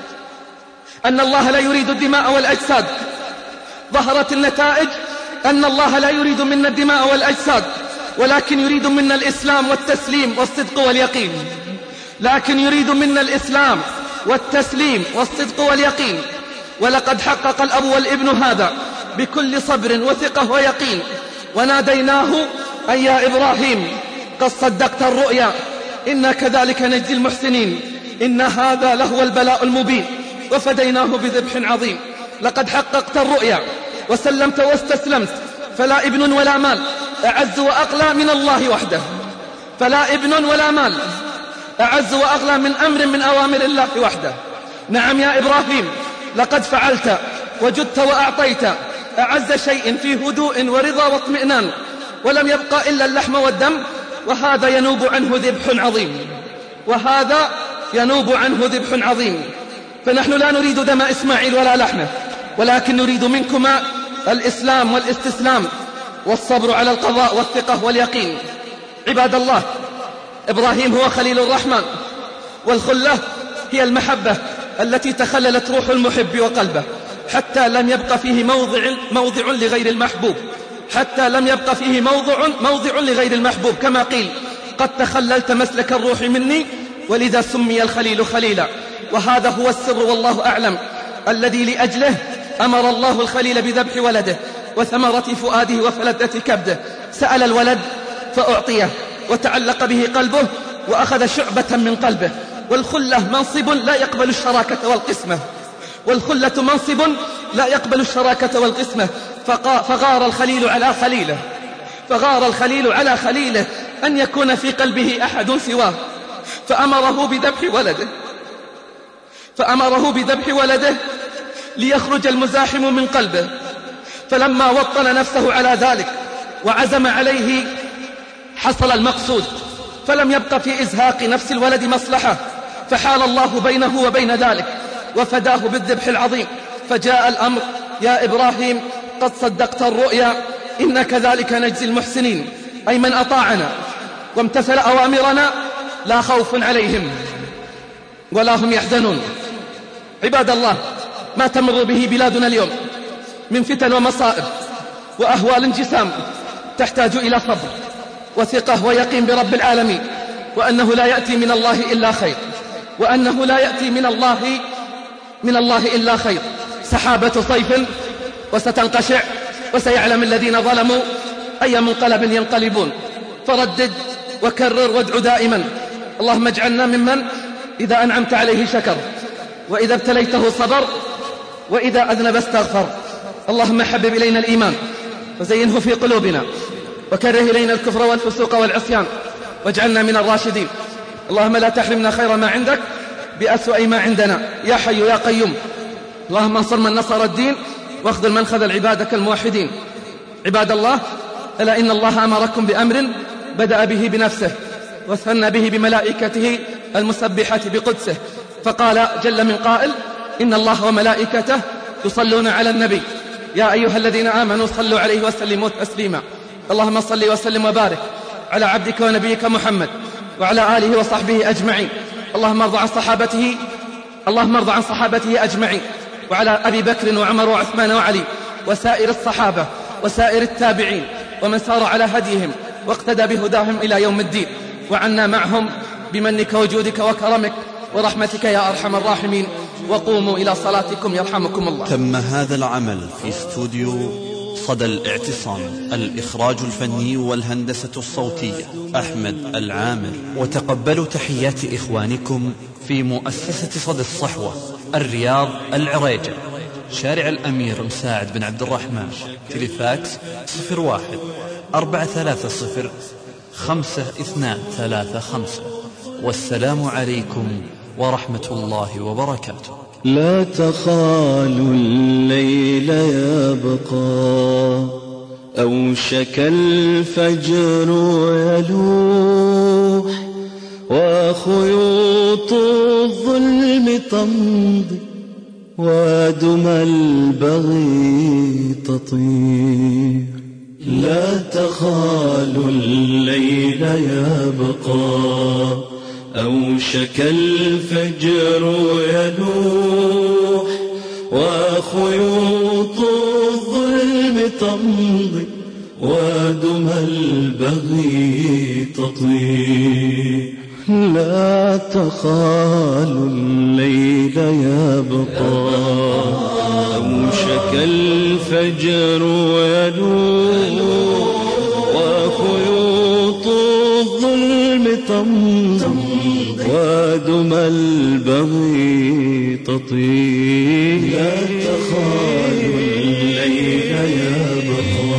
[SPEAKER 3] أن الله لا يريد الدماء والأجساد. ظهرت النتائج أن الله لا يريد منا الدماء والأجساد، ولكن يريد منا الإسلام والتسليم والصدق واليقين. لكن يريد منا الإسلام والتسليم والصدق واليقين. ولقد حقق الأب والابن هذا بكل صبر وثقة ويقين، وناديناه أن يا إبراهيم قد صدقت الرؤيا، إنا كذلك نجزي المحسنين، إن هذا لهو البلاء المبين، وفديناه بذبح عظيم. لقد حققت الرؤيا وسلمت واستسلمت، فلا ابن ولا مال أعز وأغلى من الله وحده، فلا ابن ولا مال أعز وأغلى من أمر من أوامر الله وحده. نعم يا إبراهيم، لقد فعلت وجدت وأعطيت أعز شيء في هدوء ورضا واطمئنان، ولم يبقى إلا اللحم والدم، وهذا ينوب عنه ذبح عظيم، وهذا ينوب عنه ذبح عظيم. فنحن لا نريد دم إسماعيل ولا لحمه، ولكن نريد منكما الإسلام والاستسلام والصبر على القضاء والثقة واليقين. عباد الله، إبراهيم هو خليل الرحمن، والخلة هي المحبة التي تخللت روح المحب وقلبه، حتى لم يبق فيه موضع لغير المحبوب، حتى لم يبق فيه موضع لغير المحبوب، كما قيل: قد تخللت مسلك الروح مني، ولذا سمي الخليل خليلا. وهذا هو السر والله أعلم الذي لأجله أمر الله الخليل بذبح ولده وثمرة فؤاده وفلذة كبده. سأل الولد فأعطيه، وتعلق به قلبه وأخذ شعبة من قلبه. والخلة منصب لا يقبل الشراكة والقسمة، والخلة منصب لا يقبل الشراكة والقسمة. فغار الخليل على خليله، فغار الخليل على خليله أن يكون في قلبه أحد سواه، فأمره بذبح ولده ليخرج المزاحم من قلبه. فلما وطن نفسه على ذلك وعزم عليه حصل المقصود، فلم يبق في إزهاق نفس الولد مصلحة، فحال الله بينه وبين ذلك وفداه بالذبح العظيم. فجاء الأمر: يا إبراهيم قد صدقت الرؤيا إنا كذلك نجزي المحسنين، أي من أطاعنا وامتثل أوامرنا لا خوف عليهم ولا هم يحزنون. عباد الله، ما تمر به بلادنا اليوم من فتن ومصائب وأهوال جسام تحتاج إلى صبر وثقة ويقين برب العالمين، وأنه لا يأتي من الله إلا خير، وأنه لا يأتي من الله إلا خير. سحابة صيف وستنقشع، وسيعلم الذين ظلموا أي منقلب ينقلبون. فردد وكرر وادع دائما: اللهم اجعلنا ممن إذا أنعمت عليه شكر، وإذا ابتليته صبر، وإذا أذنب استغفر. اللهم حبب إلينا الإيمان وزينه في قلوبنا، وكره إلينا الكفر والفسوق والعصيان، واجعلنا من الراشدين. اللهم لا تحرمنا خير ما عندك بأسوأ ما عندنا يا حي يا قيوم. اللهم انصر من نصر الدين، واخذل من خذل عبادك الموحدين. عباد الله، ألا إن الله أمركم بأمر بدأ به بنفسه وثنى به بملائكته المسبحة بقدسه، فقال جل من قائل: إن الله وملائكته يصلون على النبي يا أيها الذين آمنوا صلوا عليه وسلموا تسليما. اللهم صل وسلم وبارك على عبدك ونبيك محمد وعلى آله وصحبه أجمعين. اللهم ارض عن صحابته أجمعين، وعلى أبي بكر وعمر وعثمان وعلي وسائر الصحابة وسائر التابعين ومن سار على هديهم واقتدى بهداهم إلى يوم الدين، وعنا معهم بمنك وجودك وكرمك ورحمتك يا أرحم الراحمين. وقوموا إلى صلاتكم يرحمكم الله.
[SPEAKER 4] تم هذا العمل في استوديو صدى الاعتصام، الإخراج الفني والهندسة الصوتية أحمد العامر. وتقبلوا تحيات إخوانكم في مؤسسة صدى الصحوة، الرياض العريجة، شارع الأمير مساعد بن عبد الرحمن، تليفاكس 01-430-5235. والسلام عليكم ورحمة الله وبركاته.
[SPEAKER 2] لا تخالوا الليل يبقى، أوشك الفجر يلوح، وخيوط الظلم تمضي، ودم البغي تطير. لا تخالوا الليل يبقى، أوشك الفجر يلوح، وخيوط الظلم تمضي، ودم البغي تطير. لا تخالوا الليل يبقى، أوشك الفجر يلوح، وخيوط الظلم تمضي، ودم البغي تطير. لا تخالوا الليل يبقى،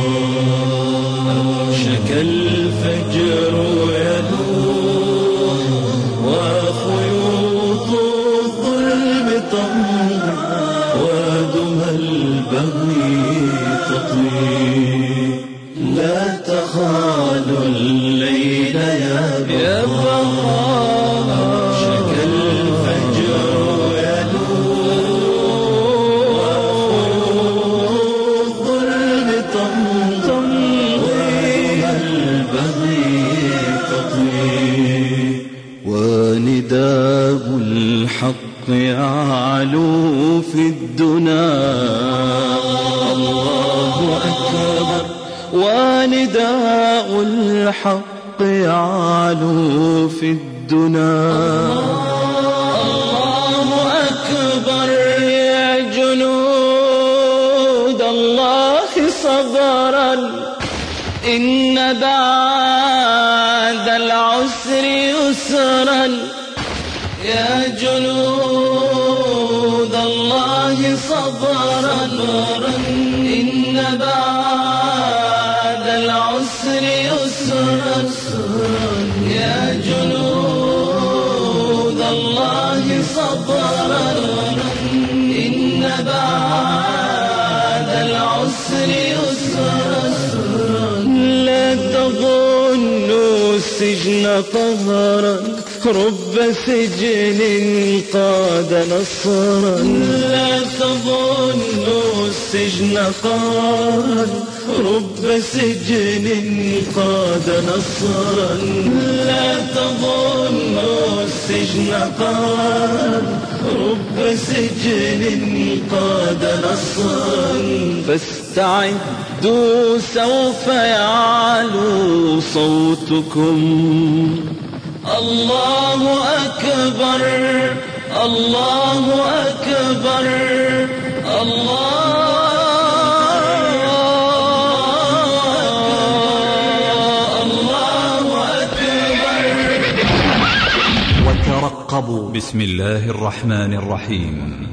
[SPEAKER 2] أوشك الفجر يلوح، وخيوط الظلم تمضي، ودم البغي تطير. لا تخالوا الليل يبقى، أوشك الفجر يلوح، وخيوط الظلم تمضي، البغي تطير. ونداء الحق يعلو في الدنا، الله أكبر. ونداء الحق يعلو في الدنا، الله أكبر. يا جنود الله صبرا، إن بعد العسر يسرا. يا جنود الله صبرا، إن بعد العسر يسرا. يا جنود الله صبرا، إن بعد العسر يسرا. لا تظنوا السجن قهرا رب سجن قاد نصرا لا تظنوا السجن قهرا رب سجن قاد نصرا لا تظنوا السجن قهرا رب سجن قاد نصرا فاستعدوا سوف يعلو صوتكم الله أكبر الله أكبر الله أكبر
[SPEAKER 4] وترقبوا. بسم الله الرحمن الرحيم.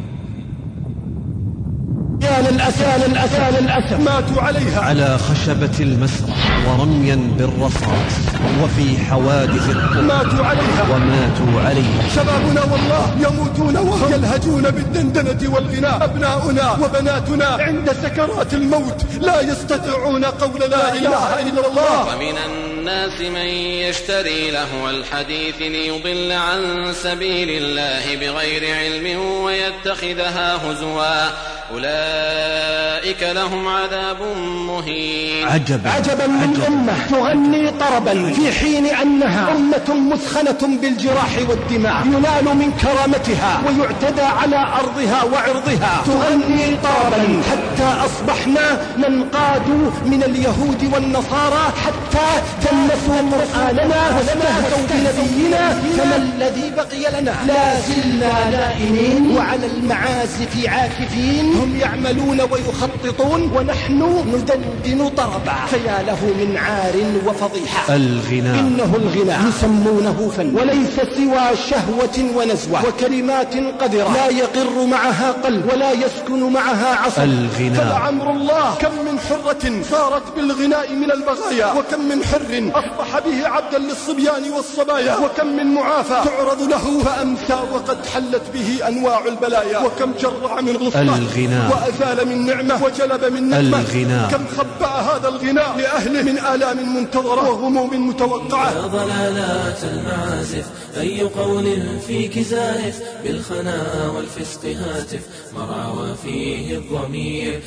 [SPEAKER 6] الأسى ماتوا عليها
[SPEAKER 4] على خشبة المسرح ورميا بالرصاص وفي حوادث القتل
[SPEAKER 6] ماتوا عليها شبابنا والله يموتون وهم يلهجون بالدندنة والغناء. أبناؤنا وبناتنا عند سكرات الموت لا يستطيعون قول لا إله إلا الله.
[SPEAKER 7] ومن الناس من يشتري لهو الحديث ليضل عن سبيل الله بغير علم ويتخذها هزوا أولئك لهم عذاب مهين.
[SPEAKER 6] عجبا من أمة تغني طربا في حين أنها أمة مثخنة بالجراح والدماء ينال من كرامتها ويعتدى على أرضها وعرضها. تغني طربا حتى أصبحنا ننقاد من اليهود والنصارى حتى دنسوا قرآننا واستهزوا بنبينا. فما الذي بقي لنا؟ لا زلنا نائمين وعلى المعازف عاكفين. هم يعملون ويخططون ونحن ندندن طربا. فيا له من عار وفضيحة.
[SPEAKER 4] الغناء
[SPEAKER 6] إنه الغناء يسمونه فن وليس سوى شهوة ونزوة وكلمات قذرة لا يقر معها قلب ولا يسكن معها عصر.
[SPEAKER 4] الغناء
[SPEAKER 6] فلعمر الله كم من حرة صارت بالغناء من البغايا وكم من حر أصبح به عبدا للصبيان والصبايا وكم من معافى تعرض له فأمسى وقد حلت به أنواع البلايا. وكم جرع من غصة وأزال من نعمة وجلب من نعمة. كم خبأ هذا الغناء لأهله من آلام منتظرة وغموم متوقعة.
[SPEAKER 2] يا ضلالات المعازف أي قول فيك زائف بالخنا والفسق هاتف مرعى فيه الضمير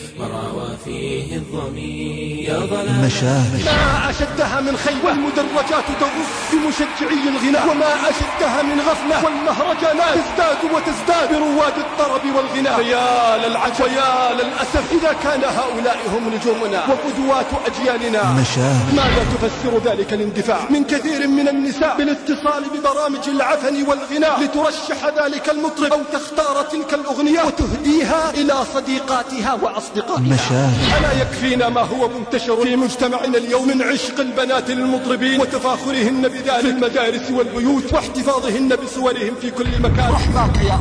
[SPEAKER 2] يا ضلالات
[SPEAKER 4] مشاهد
[SPEAKER 6] ما أشدها من خيبة والمدرجات تغص بمشجعي الغناء وما أشدها من غفلة والمهرجانات تزداد وتزداد برواد الطرب والغناء. فيا للعجب ويا للأسف إذا كان هؤلاء هم نجومنا وقدوات أجيالنا. ماذا تفسر ذلك الاندفاع من كثير من النساء بالاتصال ببرامج العفن والغناء لترشح ذلك المطرب أو تختار تلك الأغنية وتهديها إلى صديقاتها وأصدقائها؟ ألا يكفينا ما هو منتشر في مجتمعنا اليوم من عشق البنات للمطربين وتفاخرهن بذلك في المدارس والبيوت واحتفاظهن بصورهم في كل مكان؟ رحماك يا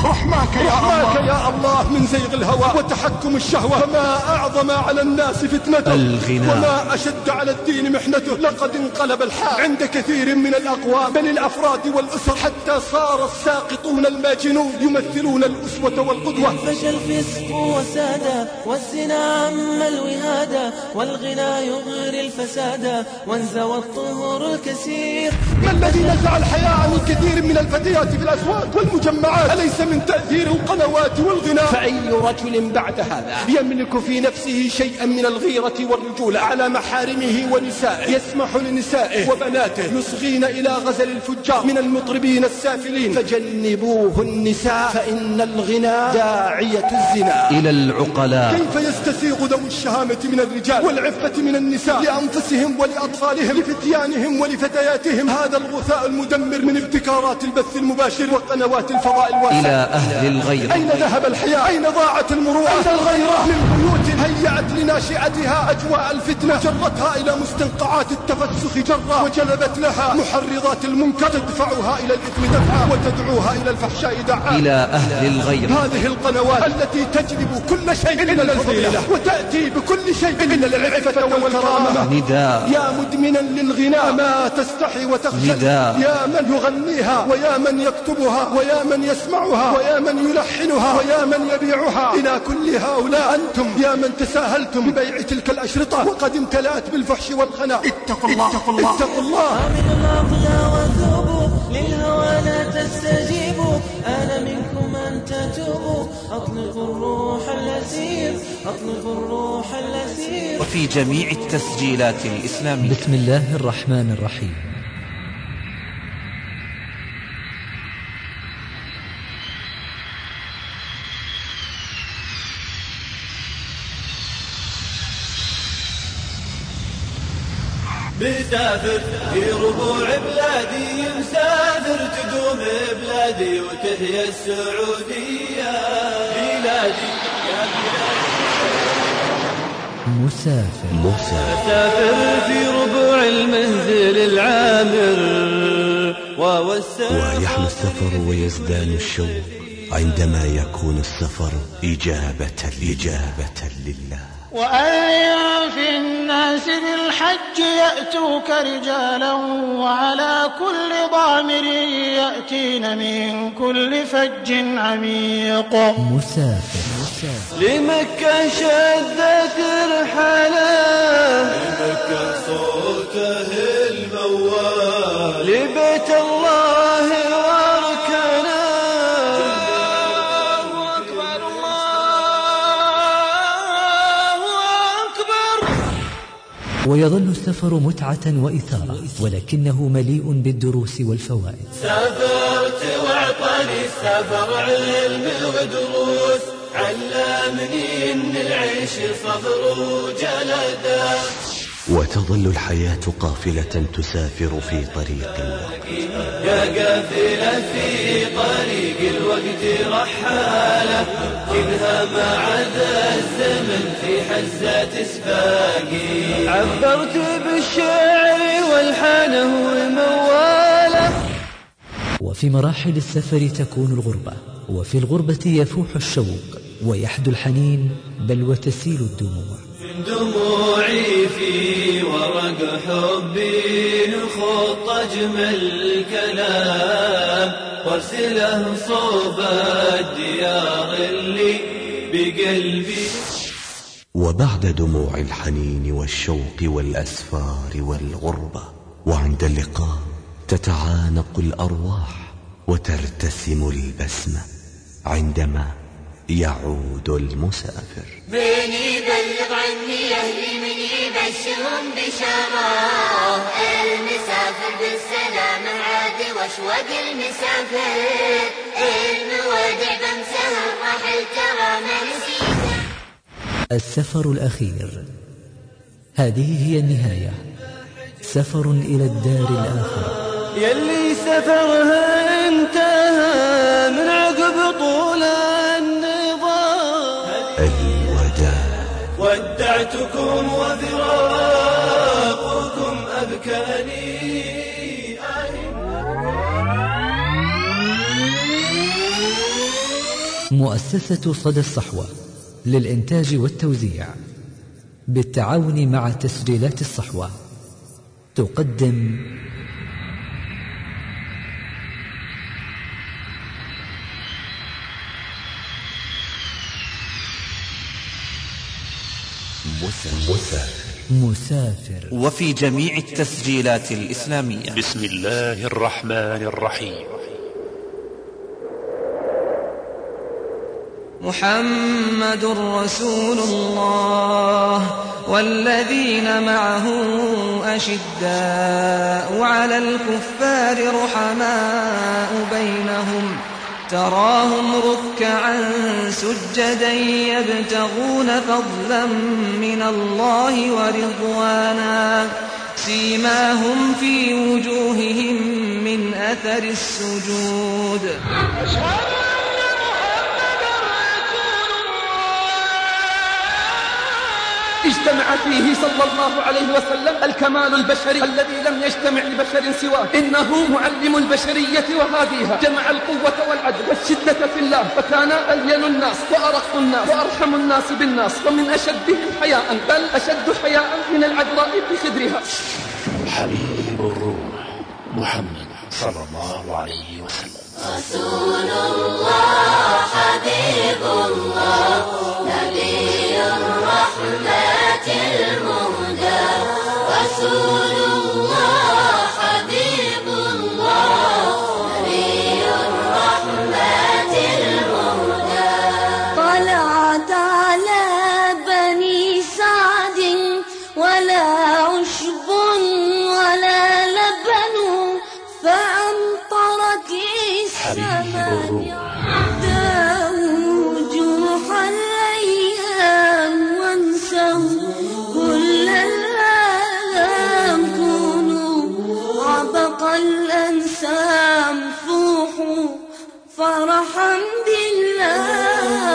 [SPEAKER 6] الله من زيغ الهوى وتحكم الشهوة. فما أعظم على الناس فتنته وما أشد على الدين محنته. لقد انقلب الحال عند كثير من الأقوام بل الأفراد والأسر حتى صار الساقطون الماجنون يمثلون الأسوة والقدوة.
[SPEAKER 2] فشى الفسق وسادا والزنا عم الوهادا والغنى يغري الفسادا وانزوى الطهور الكثير.
[SPEAKER 6] ما الذي نزع الحياة من كثير من الفتيات في الأسواق والمجمعات؟ أليس من تأثير القنوات والغناء؟ فأي رجل بعد هذا يملك في نفسه شيئا من الغيرة والرجولة على محارمه ونسائه يسمح لنسائه وبناته يصغين إلى غزل الفجار من المطربين السافلين؟ فجنبوه النساء فإن الغناء داعية الزنا.
[SPEAKER 4] إلى العقلاء
[SPEAKER 6] كيف يستسيغ ذوي الشهامة من الرجال والعفة من النساء لأنفسهم ولأطفالهم لفتيانهم ولفتياتهم هذا الغثاء المدمر من ابتكارات البث المباشر وقنوات الفضاء الواسع؟
[SPEAKER 4] إلى أهل الغير
[SPEAKER 6] أين ذهب الحياء؟ أين ضاعت المروءة؟ أين الغيرة؟ من بيوت هيأت لناشئتها أجواء الفتنة جرتها إلى مستنقعات التفسخ جرا وجلبت لها محرضات المنكر تدفعها إلى الإثم دفعا وتدعوها إلى الفحشاء دعا.
[SPEAKER 4] إلى أهل الغير
[SPEAKER 6] هذه القنوات التي تجلب كل شيء إلا الفضيلة وتأتي بكل شيء إلا العفة والكرامة.
[SPEAKER 4] نداء
[SPEAKER 6] يا مدمن مدمنا للغناء ما تستحي وتخجل يا من يغنيها ويا من يكتبها ويا من يسمعها ويا من يلحنها ويا من يبيعها. إلى كل هؤلاء أنتم يا من تساهلتم ببيع تلك الأشرطة وقد امتلأت بالفحش والخنا، اتقوا الله اتقوا الله.
[SPEAKER 2] من الأضياء وثوبوا للهوى لا تستجيبوا، أنا منكم أن تتوبوا، أطلقوا الروح الأسير أطلقوا الروح الأسير.
[SPEAKER 4] وفي جميع التسجيلات الإسلامية.
[SPEAKER 8] بسم الله الرحمن الرحيم.
[SPEAKER 9] مسافر في ربوع بلادي، مسافر تقوم بلادي وتحيا السعودية بلادي يا بلادي. مسافر في ربوع المنزل العامر،
[SPEAKER 1] ويحلو السفر ويزدان الشوق عندما يكون السفر إجابة لله.
[SPEAKER 10] وأذن في الناس بالحج يأتوك رجالا وعلى كل ضامر يأتين من كل فج عميق.
[SPEAKER 8] مسافر
[SPEAKER 9] لمكة شدت رحاله، لمكة صوته الموال، لبيت الله واركانه.
[SPEAKER 8] ويظل السفر متعة وإثارة، ولكنه مليء بالدروس والفوائد.
[SPEAKER 9] سافرت وعطاني السفر علم ودروس، علمني ان العيش صبر وجلده.
[SPEAKER 1] وتظل الحياة قافلة تسافر في طريق الوقت،
[SPEAKER 9] يا قافلة في طريق الوقت رحالة، كلها ما عدا الزمن في حزة سباقي. عبرت بالشعر والحانه ومواله.
[SPEAKER 8] وفي مراحل السفر تكون الغربة، وفي الغربة يفوح الشوق ويحدو الحنين، بل وتسيل الدموع.
[SPEAKER 9] دموعي في ورق حبي نخط أجمل كلام، وارسله صوب الديار اللي بقلبي.
[SPEAKER 1] وبعد دموع الحنين والشوق والأسفار والغربة، وعند اللقاء تتعانق الأرواح وترتسم البسمة عندما يعود المسافر.
[SPEAKER 11] من يبلغ عني أهلي، من يبشرهم بشارة، المسافر بالسلامة عاد واشواق المسافر، المودع بمسهر رحل ترى ما نسيته.
[SPEAKER 8] السفر الأخير، هذه هي النهاية، سفر إلى الدار الآخرة.
[SPEAKER 9] يلي سفرها انتهى من عقب طول
[SPEAKER 1] الوداع.
[SPEAKER 9] ودعتكم وفراقكم أبكاني.
[SPEAKER 8] مؤسسة صدى الصحوة للإنتاج والتوزيع بالتعاون مع تسجيلات الصحوة تقدم مسافر.
[SPEAKER 4] وفي جميع التسجيلات الإسلامية.
[SPEAKER 12] بسم الله الرحمن الرحيم.
[SPEAKER 5] محمد رسول الله والذين معه أشداء على الكفار رحماء بينهم، تراهم ركعا سجدا يبتغون فضلا من الله ورضوانا، سيماهم في وجوههم من أثر السجود.
[SPEAKER 3] اجتمع فيه صلى الله عليه وسلم الكمال البشري الذي لم يجتمع لبشر سواه، إنه معلم البشرية وهاديها، جمع القوة والعدل والشدة في الله، فكان ألين الناس وأرق الناس وأرحم الناس بالناس، ومن أشدهم حياء، بل أشد حياء من العذراء في خدرها.
[SPEAKER 12] حبيب الروح محمد صلى الله عليه وسلم.
[SPEAKER 11] رسول الله حبيب الله نبي الرحمة المهدى. رسول الله حبيب الله نبي الرحمة المهدى.
[SPEAKER 13] طلعت على بني سعد ولا عشب ولا لبن فأمطرت السماء. داووا جروح الأيام وانسوا كل الآلام. كونوا عبق الأنسام فوحوا فرحا بالله.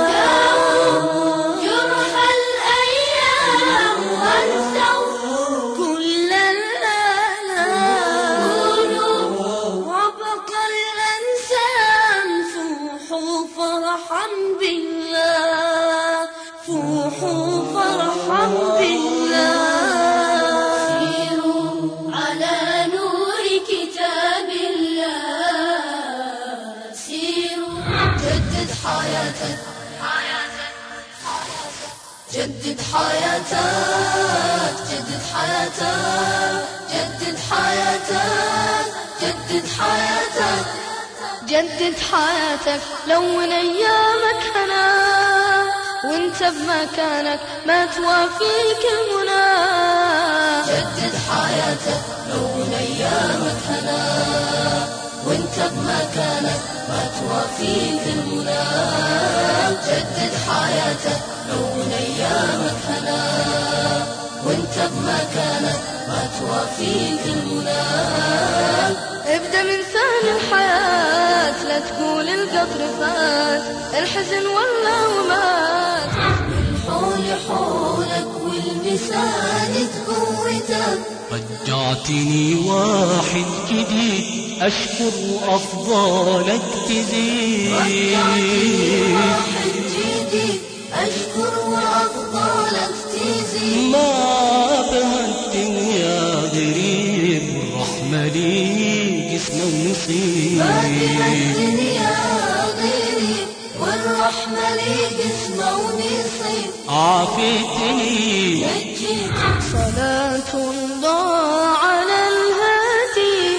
[SPEAKER 13] جدد حياتك جدد حياتك جدد حياتك جدد حياتك جدد حياتك. لون ايامك هنا وانت بمكانك ما توافيك المنى. جدد حياتك لون ايامك هنا وانت بمكانك ما توافيك المنى. جدد حياتك لون ايامك هنا وانت بمكانك ما توافيك المنى. ابدأ من ثاني الحياة لا تقول القطر فات الحزن ولا ومات. الحول حولك والبساند قوتك.
[SPEAKER 14] رجعتني واحد جديد أشكر وأفضالك تزيد.
[SPEAKER 11] رجعتني واحد جديد أشكر وأفضالك تزيد.
[SPEAKER 14] ما بهالدنيا غريب الرحمة لي جسم ونصيب.
[SPEAKER 11] ما بهالدنيا غريب والرحمة لي جسم ونصيب.
[SPEAKER 14] عافيتني
[SPEAKER 11] نجيت. صلاة الله على الهادي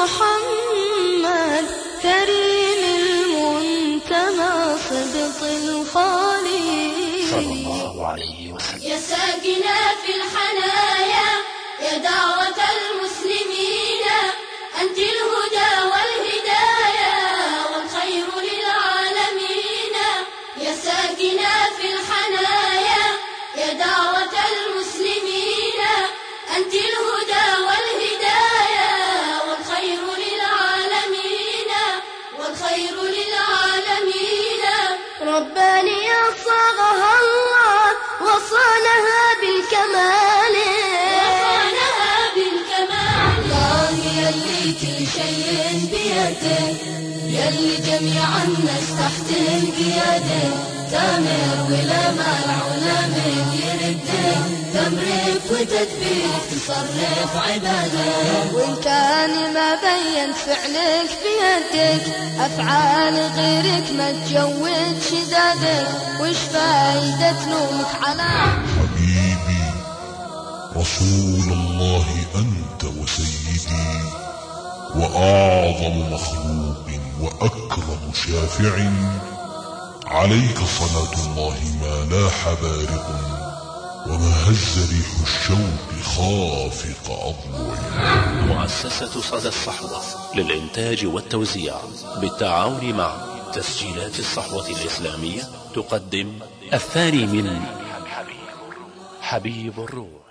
[SPEAKER 11] محمد كريم المنتمى صدق الخالي
[SPEAKER 12] صلى الله عليه وسلم.
[SPEAKER 11] يا ساكنا في الحنايا يا دعوة المسلمين أنت الهدى والهدايا والخير للعالمين. يا ساكنا في الحنايا يا دعوة المسلمين أنت الهدى والهدايا والخير للعالمين والخير للعالمين. رباني صاغها الله وصانها بالكمال. وصانها بالكمال. الله يلي كل شيء بيده يلي جميع الناس تحت القيادة. تامر ولا مانع ولا من يرده تمرك وتدبير تصرف عباده. وإن كان ما بين فعلك بيدك أفعال غيرك ما تجود شدادك. وش فايدة لومك على
[SPEAKER 15] حبيبي رسول الله أنت وسيدي وأعظم مخلوق وأكرم شافع. عليك صلاة الله ما لاح بارق وما هز ريح الشوق خافق أضلع.
[SPEAKER 12] مؤسسة صدى الصحوة للإنتاج والتوزيع بالتعاون مع تسجيلات الصحوة الإسلامية تقدم الثاني من حبيب الروح.